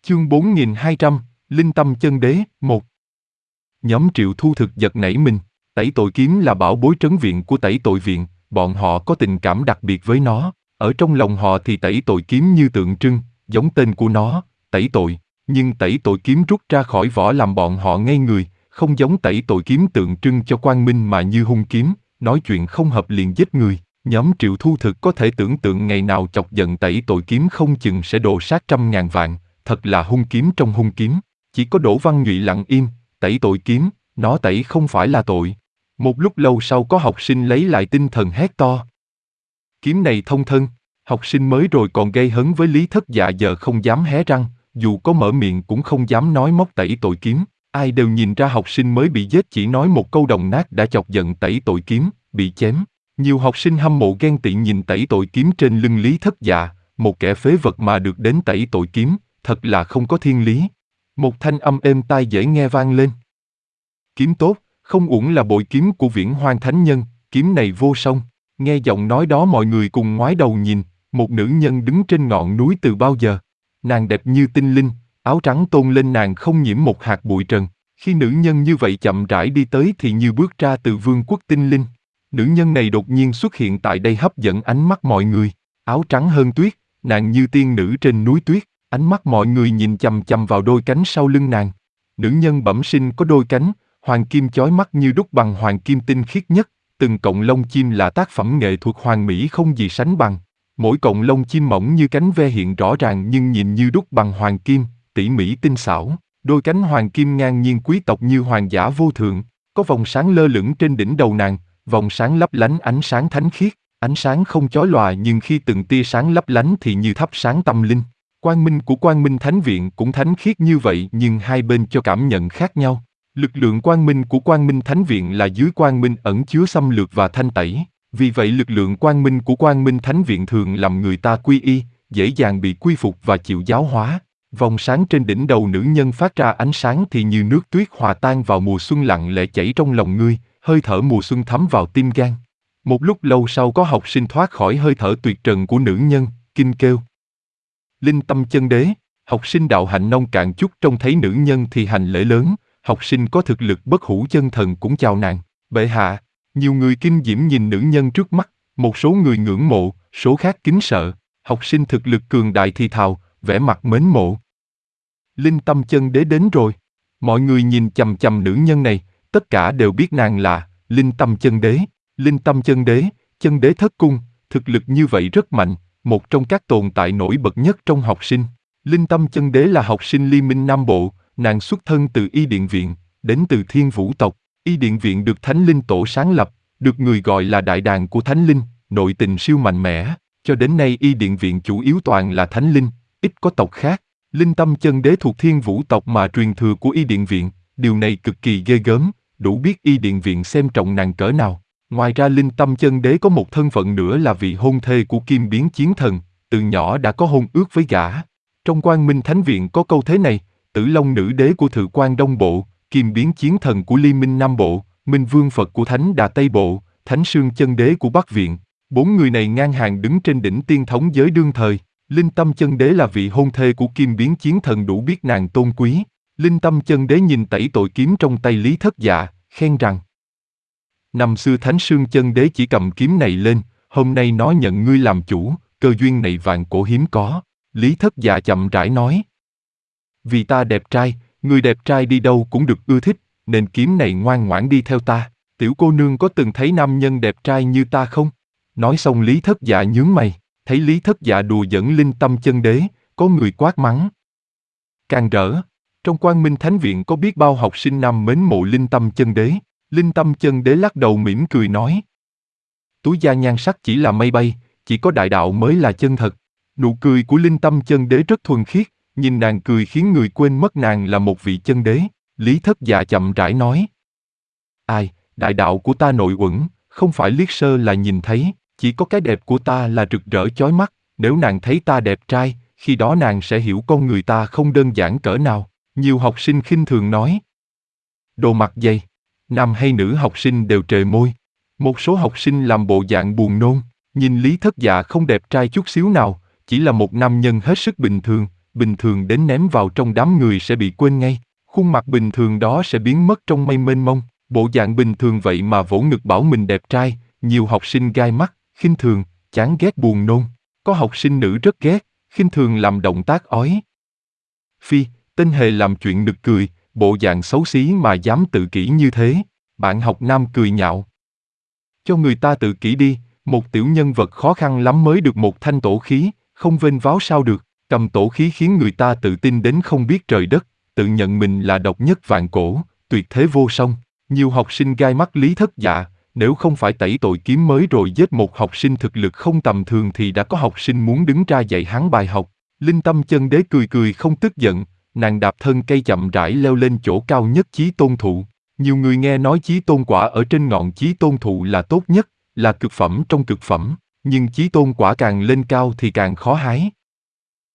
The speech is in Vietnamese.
Chương 4200, Linh Tâm Chân Đế, 1. Nhóm Triệu Thu thực giật nảy mình, Tẩy Tội Kiếm là bảo bối trấn viện của Tẩy Tội Viện, bọn họ có tình cảm đặc biệt với nó, ở trong lòng họ thì Tẩy Tội Kiếm như tượng trưng, giống tên của nó, Tẩy Tội, nhưng Tẩy Tội Kiếm rút ra khỏi vỏ làm bọn họ ngây người, không giống Tẩy Tội Kiếm tượng trưng cho quang minh mà như hung kiếm, nói chuyện không hợp liền giết người. Nhóm Triệu Thu thực có thể tưởng tượng ngày nào chọc giận Tẩy Tội Kiếm không chừng sẽ đồ sát trăm ngàn vạn, thật là hung kiếm trong hung kiếm. Chỉ có Đỗ Văn Nhụy lặng im, Tẩy Tội Kiếm, nó tẩy không phải là tội. Một lúc lâu sau có học sinh lấy lại tinh thần hét to. Kiếm này thông thân, học sinh mới rồi còn gây hấn với Lý Thất Dạ giờ không dám hé răng, dù có mở miệng cũng không dám nói móc Tẩy Tội Kiếm. Ai đều nhìn ra học sinh mới bị giết chỉ nói một câu đồng nát đã chọc giận Tẩy Tội Kiếm, bị chém. Nhiều học sinh hâm mộ ghen tị nhìn Tẩy Tội Kiếm trên lưng Lý Thất Dạ, một kẻ phế vật mà được đến Tẩy Tội Kiếm, thật là không có thiên lý. Một thanh âm êm tai dễ nghe vang lên. Kiếm tốt, không uổng là bội kiếm của Viễn Hoang Thánh Nhân, kiếm này vô song. Nghe giọng nói đó mọi người cùng ngoái đầu nhìn, một nữ nhân đứng trên ngọn núi từ bao giờ. Nàng đẹp như tinh linh, áo trắng tôn lên nàng không nhiễm một hạt bụi trần. Khi nữ nhân như vậy chậm rãi đi tới thì như bước ra từ vương quốc tinh linh. Nữ nhân này đột nhiên xuất hiện tại đây hấp dẫn ánh mắt mọi người. Áo trắng hơn tuyết, nàng như tiên nữ trên núi tuyết. Ánh mắt mọi người nhìn chằm chằm vào đôi cánh sau lưng nàng. Nữ nhân bẩm sinh có đôi cánh, hoàng kim chói mắt như đúc bằng hoàng kim tinh khiết nhất. Từng cọng lông chim là tác phẩm nghệ thuật hoàn mỹ không gì sánh bằng. Mỗi cọng lông chim mỏng như cánh ve hiện rõ ràng nhưng nhìn như đúc bằng hoàng kim, tỉ mỉ tinh xảo. Đôi cánh hoàng kim ngang nhiên quý tộc như hoàng giả vô thượng. Có vòng sáng lơ lửng trên đỉnh đầu nàng, vòng sáng lấp lánh ánh sáng thánh khiết. Ánh sáng không chói lòa nhưng khi từng tia sáng lấp lánh thì như thắp sáng tâm linh. Quang minh của Quang Minh Thánh Viện cũng thánh khiết như vậy nhưng hai bên cho cảm nhận khác nhau. Lực lượng quang minh của Quang Minh Thánh Viện là dưới quang minh ẩn chứa xâm lược và thanh tẩy. Vì vậy lực lượng quang minh của Quang Minh Thánh Viện thường làm người ta quy y, dễ dàng bị quy phục và chịu giáo hóa. Vòng sáng trên đỉnh đầu nữ nhân phát ra ánh sáng thì như nước tuyết hòa tan vào mùa xuân lặng lẽ chảy trong lòng ngươi, hơi thở mùa xuân thấm vào tim gan. Một lúc lâu sau có học sinh thoát khỏi hơi thở tuyệt trần của nữ nhân, kinh kêu. Linh Tâm Chân Đế, học sinh đạo hạnh nông cạn chút trông thấy nữ nhân thì hành lễ lớn, học sinh có thực lực bất hủ chân thần cũng chào nàng. Bệ hạ, nhiều người kinh diễm nhìn nữ nhân trước mắt, một số người ngưỡng mộ, số khác kính sợ. Học sinh thực lực cường đại thì thào, vẻ mặt mến mộ. Linh Tâm Chân Đế đến rồi. Mọi người nhìn chằm chằm nữ nhân này, tất cả đều biết nàng là Linh Tâm Chân Đế. Linh Tâm Chân Đế thất cung, thực lực như vậy rất mạnh, một trong các tồn tại nổi bật nhất trong học sinh. Linh Tâm Chân Đế là học sinh Liên Minh Nam Bộ, nàng xuất thân từ Y Điện Viện, đến từ Thiên Vũ tộc. Y Điện Viện được Thánh Linh Tổ sáng lập, được người gọi là đại đàn của Thánh Linh, nội tình siêu mạnh mẽ. Cho đến nay Y Điện Viện chủ yếu toàn là Thánh Linh, ít có tộc khác. Linh Tâm Chân Đế thuộc Thiên Vũ tộc mà truyền thừa của Y Điện Viện, điều này cực kỳ ghê gớm, đủ biết Y Điện Viện xem trọng nàng cỡ nào. Ngoài ra Linh Tâm Chân Đế có một thân phận nữa là vị hôn thê của Kim Biến Chiến Thần, từ nhỏ đã có hôn ước với gã. Trong Quang Minh Thánh Viện có câu thế này, Tử Long Nữ Đế của Thự Quan Đông Bộ, Kim Biến Chiến Thần của Liên Minh Nam Bộ, Minh Vương Phật của Thánh Đà Tây Bộ, Thánh Sương Chân Đế của Bắc Viện. Bốn người này ngang hàng đứng trên đỉnh tiên thống giới đương thời. Linh Tâm Chân Đế là vị hôn thê của Kim Biến Chiến Thần đủ biết nàng tôn quý. Linh Tâm Chân Đế nhìn Tẩy Tội Kiếm trong tay Lý Thất Dạ, khen rằng: năm xưa Thánh Sương Chân Đế chỉ cầm kiếm này lên, hôm nay nó nhận ngươi làm chủ, cơ duyên này vạn cổ hiếm có. Lý Thất Dạ chậm rãi nói: vì ta đẹp trai, người đẹp trai đi đâu cũng được ưa thích, nên kiếm này ngoan ngoãn đi theo ta. Tiểu cô nương có từng thấy nam nhân đẹp trai như ta không? Nói xong Lý Thất Dạ nhướng mày, thấy Lý Thất Dạ đùa giỡn Linh Tâm Chân Đế, có người quát mắng: càng rỡ! Trong Quang Minh Thánh Viện có biết bao học sinh nam mến mộ Linh Tâm Chân Đế. Linh Tâm Chân Đế lắc đầu mỉm cười nói: túi da nhan sắc chỉ là mây bay, chỉ có đại đạo mới là chân thật. Nụ cười của Linh Tâm Chân Đế rất thuần khiết, nhìn nàng cười khiến người quên mất nàng là một vị chân đế. Lý Thất Dạ chậm rãi nói: ai, đại đạo của ta nội uẩn, không phải liếc sơ là nhìn thấy, chỉ có cái đẹp của ta là rực rỡ chói mắt, nếu nàng thấy ta đẹp trai, khi đó nàng sẽ hiểu con người ta không đơn giản cỡ nào. Nhiều học sinh khinh thường nói: đồ mặt dày. Nam hay nữ học sinh đều trề môi. Một số học sinh làm bộ dạng buồn nôn, nhìn Lý Thất Dạ không đẹp trai chút xíu nào, chỉ là một nam nhân hết sức bình thường, bình thường đến ném vào trong đám người sẽ bị quên ngay. Khuôn mặt bình thường đó sẽ biến mất trong mây mênh mông. Bộ dạng bình thường vậy mà vỗ ngực bảo mình đẹp trai, nhiều học sinh gai mắt, khinh thường, chán ghét buồn nôn. Có học sinh nữ rất ghét, khinh thường làm động tác ói. Phi, tên hề làm chuyện nực cười, bộ dạng xấu xí mà dám tự kỷ như thế. Bạn học nam cười nhạo. Cho người ta tự kỷ đi, một tiểu nhân vật khó khăn lắm mới được một thanh tổ khí, không vênh váo sao được. Cầm tổ khí khiến người ta tự tin đến không biết trời đất, tự nhận mình là độc nhất vạn cổ, tuyệt thế vô song. Nhiều học sinh gai mắt Lý Thất Dạ, nếu không phải tẩy tội kiếm mới rồi giết một học sinh thực lực không tầm thường thì đã có học sinh muốn đứng ra dạy hắn bài học. Linh Tâm Chân Đế cười cười không tức giận, nàng đạp thân cây chậm rãi leo lên chỗ cao nhất Chí Tôn thụ. Nhiều người nghe nói Chí Tôn quả ở trên ngọn Chí Tôn thụ là tốt nhất, là cực phẩm trong cực phẩm, nhưng Chí Tôn quả càng lên cao thì càng khó hái.